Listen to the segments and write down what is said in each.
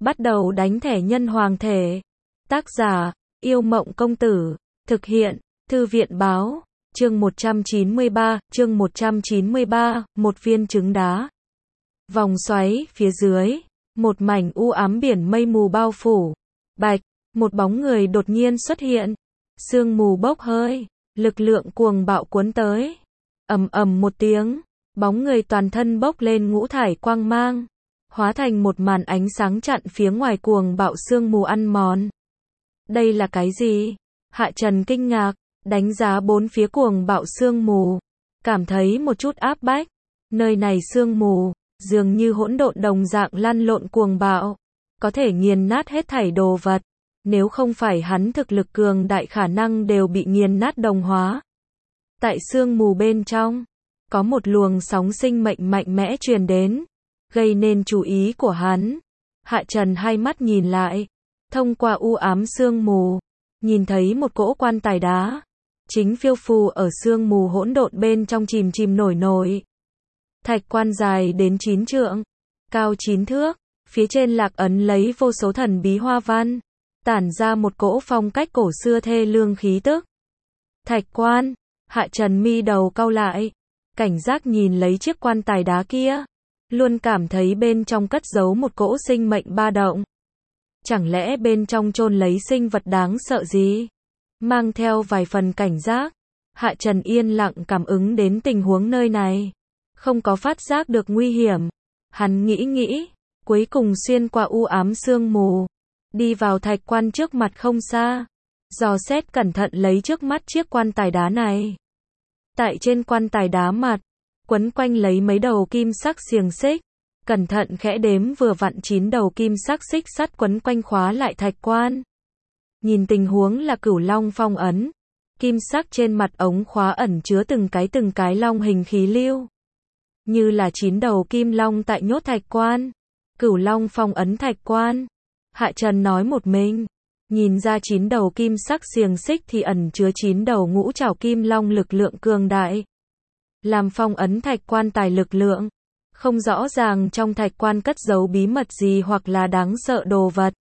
Bắt đầu đánh thẻ nhân hoàng thể. Tác giả, Yêu Mộng Công Tử. Thực hiện, Thư viện Báo. Chương 193, một viên trứng đá. Vòng xoáy, phía dưới, một mảnh u ám biển mây mù bao phủ. Bạch, một bóng người đột nhiên xuất hiện. Sương mù bốc hơi, lực lượng cuồng bạo cuốn tới. Ầm ầm một tiếng, bóng người toàn thân bốc lên ngũ thải quang mang, hóa thành một màn ánh sáng chặn phía ngoài cuồng bạo sương mù ăn mòn. Đây là cái gì? Hạ Trần kinh ngạc, đánh giá bốn phía cuồng bạo sương mù, cảm thấy một chút áp bách. Nơi này sương mù, dường như hỗn độn đồng dạng lăn lộn cuồng bạo, có thể nghiền nát hết thảy đồ vật. Nếu không phải hắn thực lực cường đại khả năng đều bị nghiền nát đồng hóa. Tại sương mù bên trong, có một luồng sóng sinh mệnh mạnh mẽ truyền đến, gây nên chú ý của hắn. Hạ Trần hai mắt nhìn lại, thông qua u ám sương mù, nhìn thấy một cỗ quan tài đá, chính phiêu phù ở sương mù hỗn độn bên trong chìm chìm nổi nổi. Thạch quan dài đến 9 trượng, cao 9 thước, phía trên lạc ấn lấy vô số thần bí hoa văn, tản ra một cỗ phong cách cổ xưa thê lương khí tức. Thạch quan, Hạ Trần mi đầu cau lại, cảnh giác nhìn lấy chiếc quan tài đá kia, luôn cảm thấy bên trong cất giấu một cỗ sinh mệnh ba động. Chẳng lẽ bên trong chôn lấy sinh vật đáng sợ gì? Mang theo vài phần cảnh giác, Hạ Trần yên lặng cảm ứng đến tình huống nơi này, không có phát giác được nguy hiểm. Hắn nghĩ, cuối cùng xuyên qua u ám sương mù, đi vào thạch quan trước mặt không xa, dò xét cẩn thận lấy trước mắt chiếc quan tài đá này. Tại trên quan tài đá mặt, quấn quanh lấy mấy đầu kim sắc xiềng xích, cẩn thận khẽ đếm vừa vặn 9 đầu kim sắc xích sắt quấn quanh khóa lại thạch quan. Nhìn tình huống là Cửu Long phong ấn, kim sắc trên mặt ống khóa ẩn chứa từng cái long hình khí lưu, như là 9 đầu kim long tại nhốt thạch quan. Cửu Long phong ấn thạch quan. Hạ Trần nói một mình, nhìn ra 9 đầu kim sắc xiềng xích thì ẩn chứa 9 đầu ngũ trảo kim long lực lượng cường đại. Làm phong ấn thạch quan tài lực lượng, không rõ ràng trong thạch quan cất giấu bí mật gì hoặc là đáng sợ đồ vật.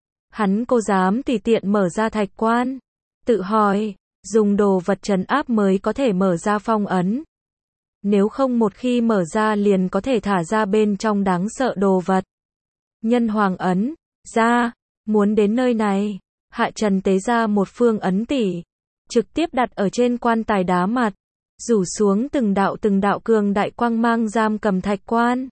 Hắn cô dám tùy tiện mở ra thạch quan, tự hỏi, dùng đồ vật trấn áp mới có thể mở ra phong ấn. Nếu không một khi mở ra liền có thể thả ra bên trong đáng sợ đồ vật. Nhân hoàng ấn, ra, muốn đến nơi này, Hạ Trần tế ra một phương ấn tỷ, trực tiếp đặt ở trên quan tài đá mặt, rủ xuống từng đạo cường đại quang mang giam cầm thạch quan.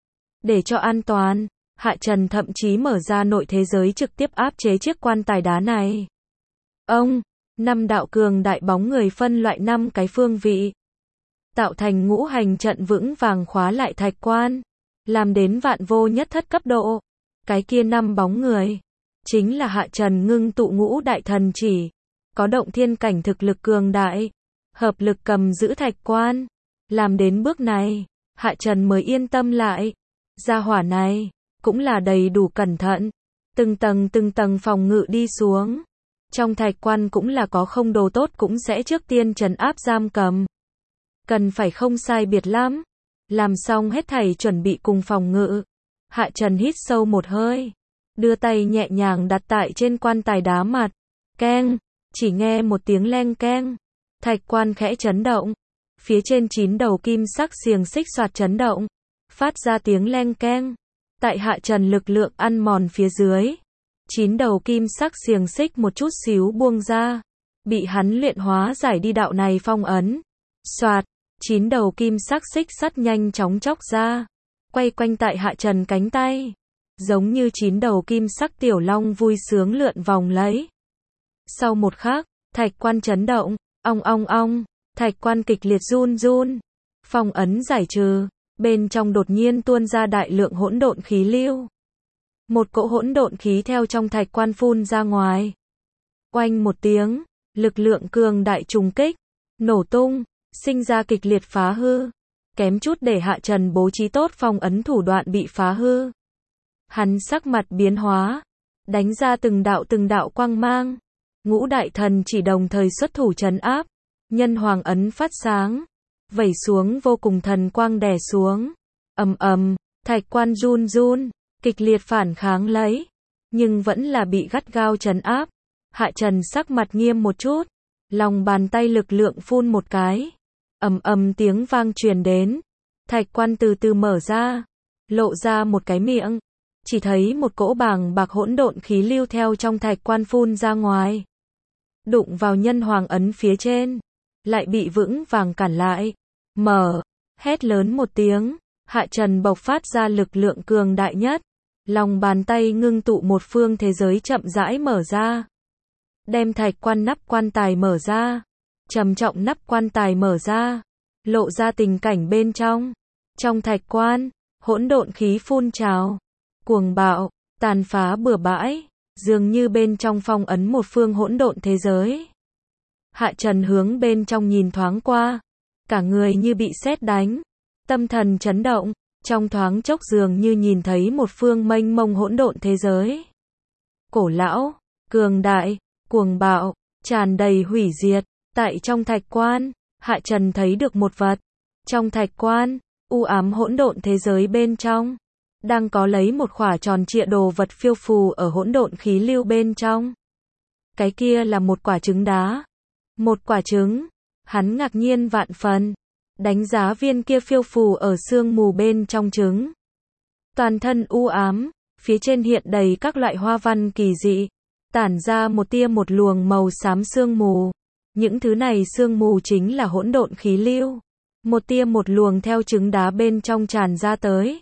Để cho an toàn, Hạ Trần thậm chí mở ra nội thế giới trực tiếp áp chế chiếc quan tài đá này. Ông, 5 đạo cường đại bóng người phân loại 5 cái phương vị, tạo thành ngũ hành trận vững vàng khóa lại thạch quan, làm đến vạn vô nhất thất cấp độ. Cái kia 5 bóng người, chính là Hạ Trần ngưng tụ ngũ đại thần chỉ, có động thiên cảnh thực lực cường đại, hợp lực cầm giữ thạch quan. Làm đến bước này, Hạ Trần mới yên tâm lại. Gia hỏa này, cũng là đầy đủ cẩn thận, từng tầng phòng ngự đi xuống. Trong thạch quan cũng là có không đồ tốt cũng sẽ trước tiên trấn áp giam cầm. Cần phải không sai biệt lắm. Làm xong hết thảy chuẩn bị cùng phòng ngự, Hạ Trần hít sâu một hơi, đưa tay nhẹ nhàng đặt tại trên quan tài đá mặt. Keng, chỉ nghe một tiếng leng keng, thạch quan khẽ chấn động, phía trên 9 đầu kim sắc xiềng xích xoạt chấn động, phát ra tiếng leng keng. Tại Hạ Trần lực lượng ăn mòn phía dưới, 9 đầu kim sắc xiềng xích một chút xíu buông ra, bị hắn luyện hóa giải đi đạo này phong ấn. Xoạt, 9 đầu kim sắc xích sắt nhanh chóng chóc ra, quay quanh tại Hạ Trần cánh tay, giống như 9 đầu kim sắc tiểu long vui sướng lượn vòng lấy. Sau một khắc, thạch quan chấn động, ong ong ong, thạch quan kịch liệt run run, phong ấn giải trừ, bên trong đột nhiên tuôn ra đại lượng hỗn độn khí lưu. Một cỗ hỗn độn khí theo trong thạch quan phun ra ngoài. Oanh một tiếng, lực lượng cường đại trùng kích, nổ tung, sinh ra kịch liệt phá hư, kém chút để Hạ Trần bố trí tốt phong ấn thủ đoạn bị phá hư. Hắn sắc mặt biến hóa, đánh ra từng đạo quang mang, ngũ đại thần chỉ đồng thời xuất thủ trấn áp, nhân hoàng ấn phát sáng, vẩy xuống vô cùng thần quang đè xuống. Ầm ầm, thạch quan run run, kịch liệt phản kháng lấy, nhưng vẫn là bị gắt gao trấn áp. Hạ Trần sắc mặt nghiêm một chút, lòng bàn tay lực lượng phun một cái, ầm ầm tiếng vang truyền đến, thạch quan từ từ mở ra, lộ ra một cái miệng, chỉ thấy một cỗ bàng bạc hỗn độn khí lưu theo trong thạch quan phun ra ngoài, đụng vào nhân hoàng ấn phía trên, lại bị vững vàng cản lại. Mở, hét lớn một tiếng, Hạ Trần bộc phát ra lực lượng cường đại nhất, lòng bàn tay ngưng tụ một phương thế giới chậm rãi mở ra, đem thạch quan nắp quan tài mở ra, trầm trọng nắp quan tài mở ra, lộ ra tình cảnh bên trong. Trong thạch quan, hỗn độn khí phun trào, cuồng bạo, tàn phá bừa bãi, dường như bên trong phong ấn một phương hỗn độn thế giới. Hạ Trần hướng bên trong nhìn thoáng qua, cả người như bị sét đánh, tâm thần chấn động, trong thoáng chốc dường như nhìn thấy một phương mênh mông hỗn độn thế giới. Cổ lão, cường đại, cuồng bạo, tràn đầy hủy diệt. Tại trong thạch quan, Hạ Trần thấy được một vật. Trong thạch quan, u ám hỗn độn thế giới bên trong, đang có lấy một khỏa tròn trịa đồ vật phiêu phù ở hỗn độn khí lưu bên trong. Cái kia là một quả trứng đá. Một quả trứng. Hắn ngạc nhiên vạn phần, đánh giá viên kia phiêu phù ở sương mù bên trong trứng. Toàn thân u ám, phía trên hiện đầy các loại hoa văn kỳ dị, tản ra một tia một luồng màu xám sương mù. Những thứ này sương mù chính là hỗn độn khí lưu. Một tia một luồng theo trứng đá bên trong tràn ra tới,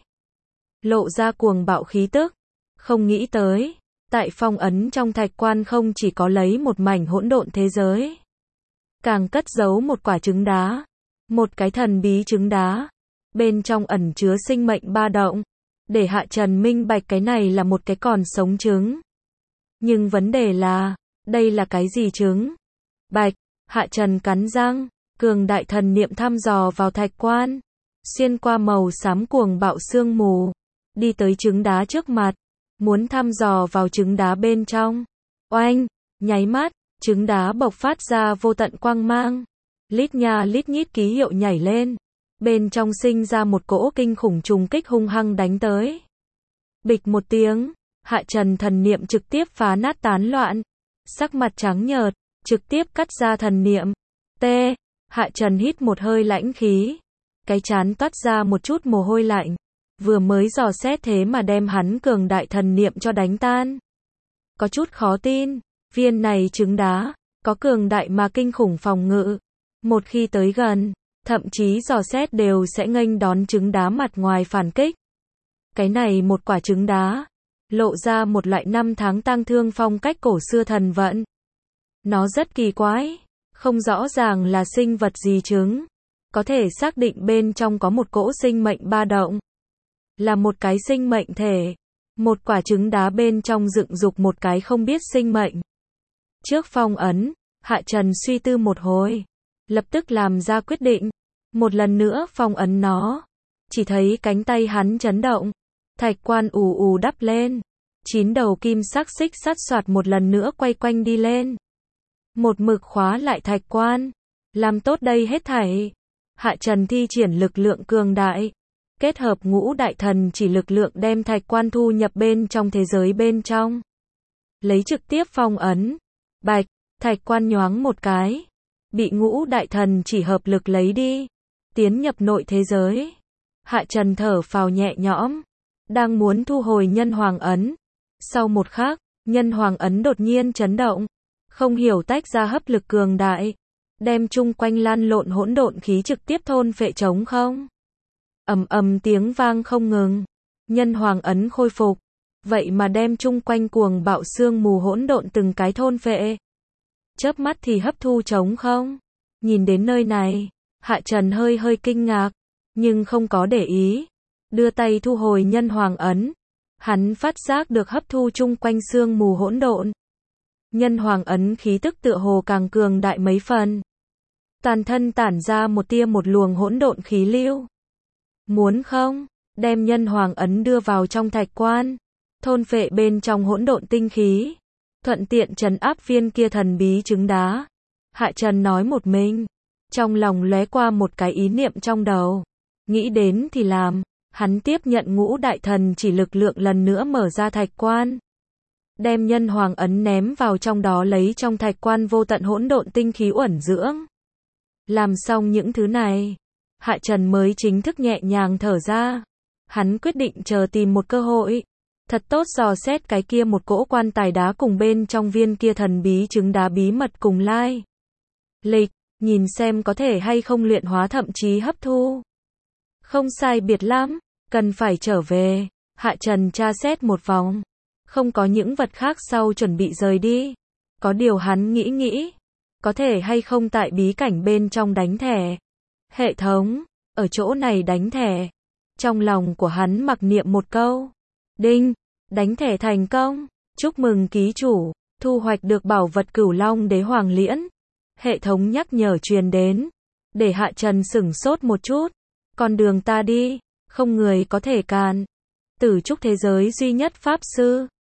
lộ ra cuồng bạo khí tức. Không nghĩ tới, tại phong ấn trong thạch quan không chỉ có lấy một mảnh hỗn độn thế giới, càng cất giấu một quả trứng đá, một cái thần bí trứng đá, bên trong ẩn chứa sinh mệnh ba động, để Hạ Trần minh bạch cái này là một cái còn sống trứng. Nhưng vấn đề là, đây là cái gì trứng? Bạch, Hạ Trần cắn răng, cường đại thần niệm thăm dò vào thạch quan, xuyên qua màu xám cuồng bạo sương mù, đi tới trứng đá trước mặt, muốn thăm dò vào trứng đá bên trong. Oanh, nháy mắt, trứng đá bộc phát ra vô tận quang mang, lít nha lít nhít ký hiệu nhảy lên, bên trong sinh ra một cỗ kinh khủng trùng kích hung hăng đánh tới. Bịch một tiếng, Hạ Trần thần niệm trực tiếp phá nát tán loạn, sắc mặt trắng nhợt, trực tiếp cắt ra thần niệm. T. Hạ Trần hít một hơi lãnh khí, cái trán toát ra một chút mồ hôi lạnh, vừa mới dò xét thế mà đem hắn cường đại thần niệm cho đánh tan. Có chút khó tin, viên này trứng đá, có cường đại mà kinh khủng phòng ngự. Một khi tới gần, thậm chí dò xét đều sẽ nghênh đón trứng đá mặt ngoài phản kích. Cái này một quả trứng đá, lộ ra một loại năm tháng tang thương phong cách cổ xưa thần vận. Nó rất kỳ quái, không rõ ràng là sinh vật gì trứng, có thể xác định bên trong có một cỗ sinh mệnh ba động, là một cái sinh mệnh thể. Một quả trứng đá bên trong dựng dục một cái không biết sinh mệnh. Trước phong ấn, Hạ Trần suy tư một hồi, lập tức làm ra quyết định, một lần nữa phong ấn nó. Chỉ thấy cánh tay hắn chấn động, thạch quan ù ù đắp lên, 9 đầu kim sắc xích sắt xoạt một lần nữa quay quanh đi lên, một mực khóa lại thạch quan. Làm tốt đây hết thảy, Hạ Trần thi triển lực lượng cường đại, kết hợp ngũ đại thần chỉ lực lượng đem thạch quan thu nhập bên trong thế giới bên trong, lấy trực tiếp phong ấn. Bạch, thạch quan nhoáng một cái, bị ngũ đại thần chỉ hợp lực lấy đi, tiến nhập nội thế giới. Hạ Trần thở phào nhẹ nhõm, đang muốn thu hồi nhân hoàng ấn. Sau một khắc, nhân hoàng ấn đột nhiên chấn động, không hiểu tách ra hấp lực cường đại, đem chung quanh lan lộn hỗn độn khí trực tiếp thôn phệ trống không. Ầm ầm tiếng vang không ngừng, nhân hoàng ấn khôi phục, vậy mà đem chung quanh cuồng bạo sương mù hỗn độn từng cái thôn phệ. Chớp mắt thì hấp thu trống không. Nhìn đến nơi này, Hạ Trần hơi hơi kinh ngạc, nhưng không có để ý, đưa tay thu hồi nhân hoàng ấn. Hắn phát giác được hấp thu chung quanh sương mù hỗn độn, nhân hoàng ấn khí tức tựa hồ càng cường đại mấy phần. Toàn thân tản ra một tia một luồng hỗn độn khí lưu. Muốn không, đem nhân hoàng ấn đưa vào trong thạch quan, thôn phệ bên trong hỗn độn tinh khí, thuận tiện trấn áp viên kia thần bí trứng đá. Hạ Trần nói một mình, trong lòng lóe qua một cái ý niệm trong đầu, nghĩ đến thì làm, Hắn tiếp nhận ngũ đại thần chỉ lực lượng lần nữa mở ra thạch quan. Đem nhân hoàng ấn ném vào trong đó lấy trong thạch quan vô tận hỗn độn tinh khí uẩn dưỡng. Làm xong những thứ này, Hạ Trần mới chính thức nhẹ nhàng thở ra. Hắn quyết định chờ tìm một cơ hội, thật tốt dò xét cái kia một cỗ quan tài đá cùng bên trong viên kia thần bí trứng đá bí mật cùng lai lịch, nhìn xem có thể hay không luyện hóa thậm chí hấp thu. Không sai biệt lắm, cần phải trở về. Hạ Trần tra xét một vòng, không có những vật khác sau chuẩn bị rời đi. Có điều hắn nghĩ, có thể hay không tại bí cảnh bên trong đánh thẻ. Hệ thống, ở chỗ này đánh thẻ. Trong lòng của hắn mặc niệm một câu. Đinh, đánh thẻ thành công. Chúc mừng ký chủ, thu hoạch được bảo vật Cửu Long Đế Hoàng Liễn. Hệ thống nhắc nhở truyền đến, để Hạ Trần sửng sốt một chút. Con đường ta đi, không người có thể cản. Tử trúc thế giới duy nhất pháp sư,